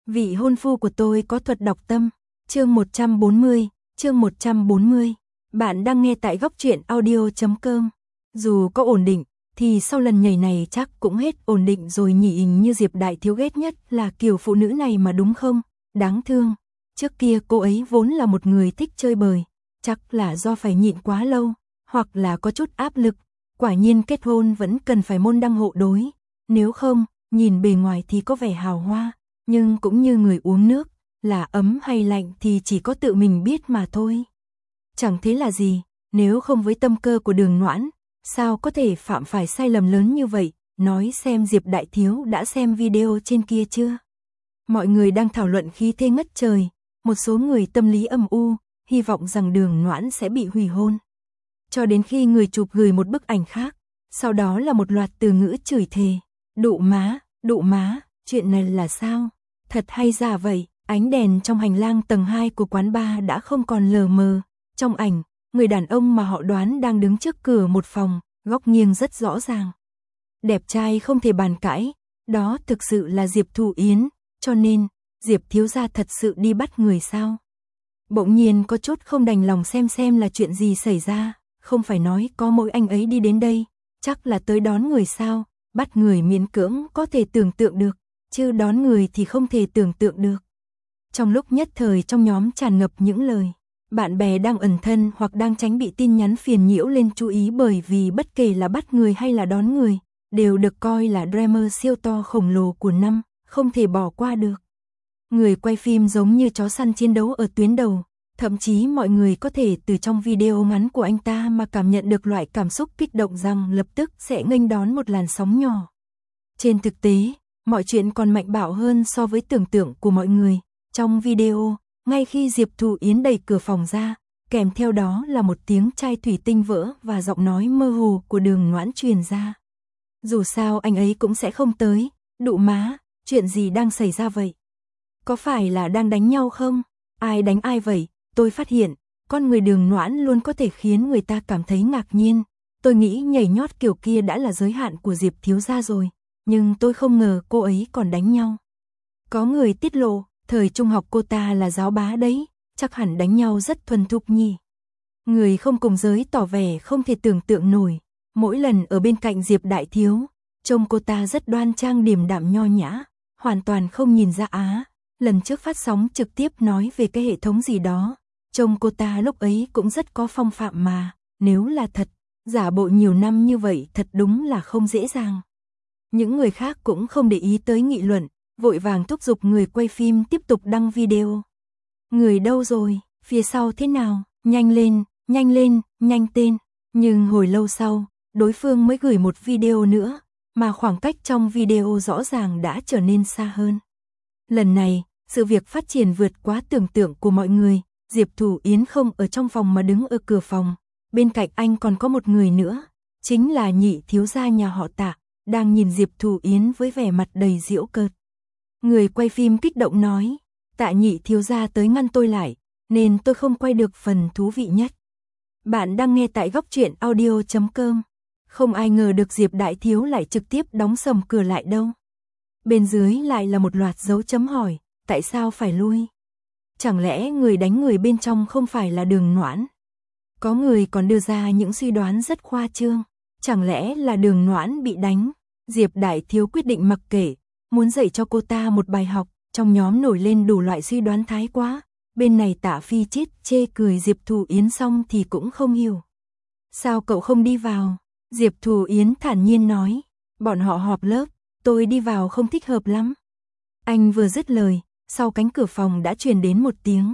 Vị hôn phu của tôi có thuật đọc tâm. Chương 140. Bạn đang nghe tại góc truyện audio.com. Dù có ổn định, thì sau lần nhảy này chắc cũng hết ổn định rồi nhỉ. Hình như Diệp Đại Thiếu ghét nhất là kiểu phụ nữ này mà đúng không? Đáng thương. Trước kia cô ấy vốn là một người thích chơi bời. Chắc là do phải nhịn quá lâu, hoặc là có chút áp lực. Quả nhiên kết hôn vẫn cần phải môn đăng hộ đối. Nếu không, nhìn bề ngoài thì có vẻ hào hoa, nhưng cũng như người uống nước, là ấm hay lạnh thì chỉ có tự mình biết mà thôi. Chẳng thế là gì, nếu không với tâm cơ của Đường Noãn, sao có thể phạm phải sai lầm lớn như vậy? Nói xem Diệp Đại Thiếu đã xem video trên kia chưa? Mọi người đang thảo luận khí thế ngất trời, một số người tâm lý âm u, hy vọng rằng Đường Noãn sẽ bị hủy hôn. Cho đến khi người chụp gửi một bức ảnh khác, sau đó là một loạt từ ngữ chửi thề. Đụ má, chuyện này là sao? Thật hay giả vậy? Ánh đèn trong hành lang tầng 2 của quán bar đã không còn lờ mờ. Trong ảnh, người đàn ông mà họ đoán đang đứng trước cửa một phòng, góc nghiêng rất rõ ràng. Đẹp trai không thể bàn cãi, đó thực sự là Diệp Thụ Yến, cho nên, Diệp thiếu gia thật sự đi bắt người sao? Bỗng nhiên có chút không đành lòng xem là chuyện gì xảy ra, không phải nói có mỗi anh ấy đi đến đây, chắc là tới đón người sao? Bắt người miễn cưỡng có thể tưởng tượng được, chứ đón người thì không thể tưởng tượng được. Trong lúc nhất thời trong nhóm tràn ngập những lời, bạn bè đang ẩn thân hoặc đang tránh bị tin nhắn phiền nhiễu lên chú ý, bởi vì bất kể là bắt người hay là đón người, đều được coi là drama siêu to khổng lồ của năm, không thể bỏ qua được. Người quay phim giống như chó săn chiến đấu ở tuyến đầu, thậm chí mọi người có thể từ trong video ngắn của anh ta mà cảm nhận được loại cảm xúc kích động rằng lập tức sẽ nghênh đón một làn sóng nhỏ. Trên thực tế, mọi chuyện còn mạnh bạo hơn so với tưởng tượng của mọi người. Trong video, ngay khi Diệp Thụ Yến đẩy cửa phòng ra, kèm theo đó là một tiếng chai thủy tinh vỡ và giọng nói mơ hồ của Đường Noãn truyền ra. Dù sao anh ấy cũng sẽ không tới. Đụ má, chuyện gì đang xảy ra vậy? Có phải là đang đánh nhau không? Ai đánh ai vậy? Tôi phát hiện, con người Đường Noãn luôn có thể khiến người ta cảm thấy ngạc nhiên. Tôi nghĩ nhảy nhót kiểu kia đã là giới hạn của Diệp thiếu gia rồi, nhưng tôi không ngờ cô ấy còn đánh nhau. Có người tiết lộ, thời trung học cô ta là giáo bá đấy, chắc hẳn đánh nhau rất thuần thục nhỉ. Người không cùng giới tỏ vẻ không thể tưởng tượng nổi, mỗi lần ở bên cạnh Diệp Đại Thiếu, trông cô ta rất đoan trang điềm đạm nho nhã, hoàn toàn không nhìn ra á. Lần trước phát sóng trực tiếp nói về cái hệ thống gì đó, trông cô ta lúc ấy cũng rất có phong phạm mà, nếu là thật, giả bộ nhiều năm như vậy thật đúng là không dễ dàng. Những người khác cũng không để ý tới nghị luận, vội vàng thúc giục người quay phim tiếp tục đăng video. Người đâu rồi, phía sau thế nào, nhanh lên, nhanh tên. Nhưng hồi lâu sau, đối phương mới gửi một video nữa, mà khoảng cách trong video rõ ràng đã trở nên xa hơn. Lần này, sự việc phát triển vượt quá tưởng tượng của mọi người. Diệp Thụ Yến không ở trong phòng mà đứng ở cửa phòng, bên cạnh anh còn có một người nữa, chính là nhị thiếu gia nhà họ Tạ, đang nhìn Diệp Thụ Yến với vẻ mặt đầy giễu cợt. Người quay phim kích động nói, Tạ nhị thiếu gia tới ngăn tôi lại, nên tôi không quay được phần thú vị nhất. Bạn đang nghe tại góc truyện audio.com. Không ai ngờ được Diệp Đại Thiếu lại trực tiếp đóng sầm cửa lại đâu. Bên dưới lại là một loạt dấu chấm hỏi, tại sao phải lui? Chẳng lẽ người đánh người bên trong không phải là Đường Noãn? Có người còn đưa ra những suy đoán rất khoa trương, chẳng lẽ là Đường Noãn bị đánh? Diệp Đại Thiếu quyết định mặc kệ, muốn dạy cho cô ta một bài học. Trong nhóm nổi lên đủ loại suy đoán thái quá. Bên này Tạ Phi Chiết chê cười Diệp Thụ Yến xong thì cũng không hiểu. Sao cậu không đi vào? Diệp Thụ Yến thản nhiên nói, bọn họ họp lớp, tôi đi vào không thích hợp lắm. Anh vừa dứt lời, sau cánh cửa phòng đã truyền đến một tiếng.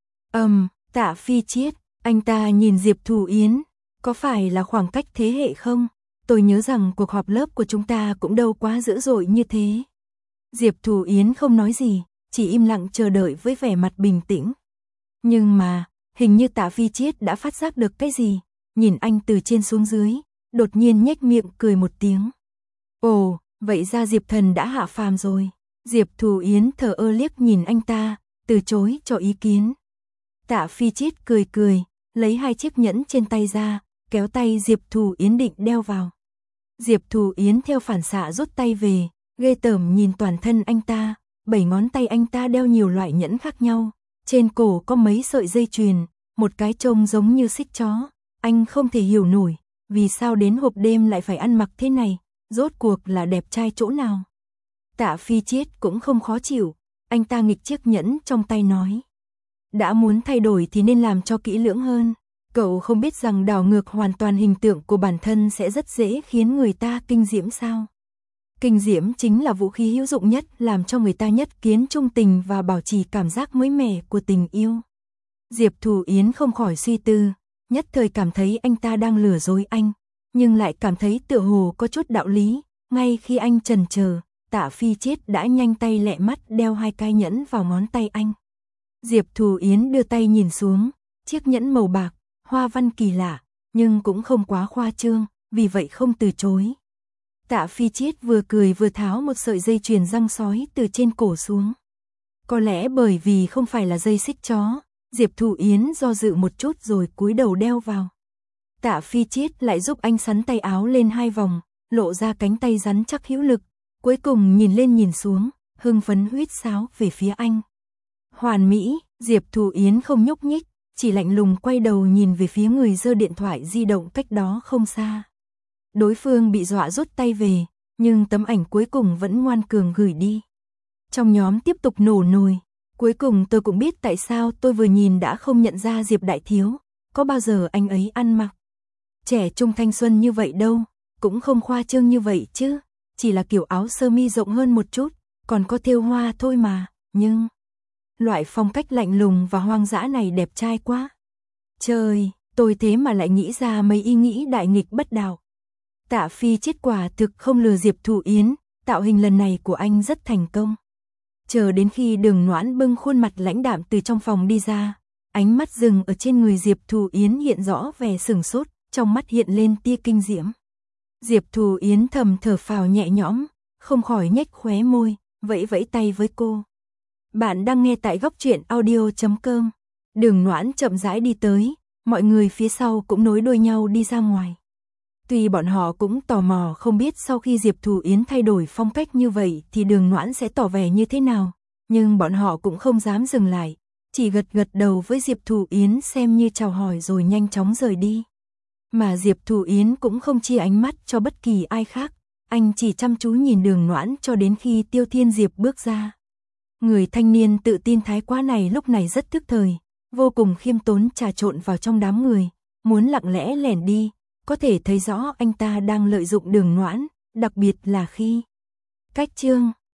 Tạ Phi Chiết, anh ta nhìn Diệp Thụ Yến, có phải là khoảng cách thế hệ không? Tôi nhớ rằng cuộc họp lớp của chúng ta cũng đâu quá dữ dội như thế. Diệp Thụ Yến không nói gì, chỉ im lặng chờ đợi với vẻ mặt bình tĩnh. Nhưng mà, hình như Tạ Phi Chiết đã phát giác được cái gì, nhìn anh từ trên xuống dưới, đột nhiên nhếch miệng cười một tiếng. Ồ, vậy ra Diệp thần đã hạ phàm rồi. Diệp Thụ Yến thờ ơ liếc nhìn anh ta, từ chối cho ý kiến. Tạ Phi Chiết cười cười, lấy hai chiếc nhẫn trên tay ra, kéo tay Diệp Thụ Yến định đeo vào. Diệp Thụ Yến theo phản xạ rút tay về, ghê tởm nhìn toàn thân anh ta, 7 ngón tay anh ta đeo nhiều loại nhẫn khác nhau, trên cổ có mấy sợi dây chuyền, một cái trông giống như xích chó. Anh không thể hiểu nổi, vì sao đến hộp đêm lại phải ăn mặc thế này, rốt cuộc là đẹp trai chỗ nào. Tạ Phi Chiết cũng không khó chịu, anh ta nghịch chiếc nhẫn trong tay nói. Đã muốn thay đổi thì nên làm cho kỹ lưỡng hơn, cậu không biết rằng đảo ngược hoàn toàn hình tượng của bản thân sẽ rất dễ khiến người ta kinh diễm sao. Kinh diễm chính là vũ khí hữu dụng nhất làm cho người ta nhất kiến trung tình và bảo trì cảm giác mới mẻ của tình yêu. Diệp Thù Yến không khỏi suy tư, nhất thời cảm thấy anh ta đang lừa dối anh, nhưng lại cảm thấy tựa hồ có chút đạo lý. Ngay khi anh chần chờ, Tạ Phi Chiết đã nhanh tay lẹ mắt đeo 2 cái nhẫn vào ngón tay anh. Diệp Thù Yến đưa tay nhìn xuống, chiếc nhẫn màu bạc, hoa văn kỳ lạ, nhưng cũng không quá khoa trương, vì vậy không từ chối. Tạ Phi Chiết vừa cười vừa tháo một sợi dây chuyền răng sói từ trên cổ xuống. Có lẽ bởi vì không phải là dây xích chó, Diệp Thù Yến do dự một chút rồi cúi đầu đeo vào. Tạ Phi Chiết lại giúp anh xắn tay áo lên 2 vòng, lộ ra cánh tay rắn chắc hữu lực, cuối cùng nhìn lên nhìn xuống, hưng phấn huýt sáo về phía anh. Hoàn mỹ, Diệp Thù Yến không nhúc nhích, chỉ lạnh lùng quay đầu nhìn về phía người giơ điện thoại di động cách đó không xa. Đối phương bị dọa rút tay về, nhưng tấm ảnh cuối cùng vẫn ngoan cường gửi đi. Trong nhóm tiếp tục nổ nồi, cuối cùng tôi cũng biết tại sao tôi vừa nhìn đã không nhận ra Diệp đại thiếu, có bao giờ anh ấy ăn mặc trẻ trung thanh xuân như vậy đâu, cũng không khoa trương như vậy chứ, chỉ là kiểu áo sơ mi rộng hơn một chút, còn có thêu hoa thôi mà, nhưng loại phong cách lạnh lùng và hoang dã này đẹp trai quá. Trời, tôi thế mà lại nghĩ ra mấy ý nghĩ đại nghịch bất đạo. Tạ Phi Chiết quả thực không lừa Diệp Thù Yến, tạo hình lần này của anh rất thành công. Chờ đến khi Đường Noãn bưng khuôn mặt lãnh đạm từ trong phòng đi ra, ánh mắt dừng ở trên người Diệp Thù Yến hiện rõ vẻ sửng sốt, trong mắt hiện lên tia kinh diễm. Diệp Thù Yến thầm thở phào nhẹ nhõm, không khỏi nhếch khóe môi, vẫy vẫy tay với cô. Bạn đang nghe tại goctruyện.audio.com. Đường Noãn chậm rãi đi tới, mọi người phía sau cũng nối đuôi nhau đi ra ngoài. Tuy bọn họ cũng tò mò không biết sau khi Diệp Thù Yến thay đổi phong cách như vậy thì Đường Noãn sẽ tỏ vẻ như thế nào, nhưng bọn họ cũng không dám dừng lại, chỉ gật gật đầu với Diệp Thù Yến xem như chào hỏi rồi nhanh chóng rời đi. Mà Diệp Thù Yến cũng không chia ánh mắt cho bất kỳ ai khác, anh chỉ chăm chú nhìn Đường Noãn cho đến khi Tiêu Thiên Diệp bước ra. Người thanh niên tự tin thái quá này lúc này rất thức thời, vô cùng khiêm tốn trà trộn vào trong đám người, muốn lặng lẽ lẻn đi, có thể thấy rõ anh ta đang lợi dụng Đường Noãn, đặc biệt là khi cách chương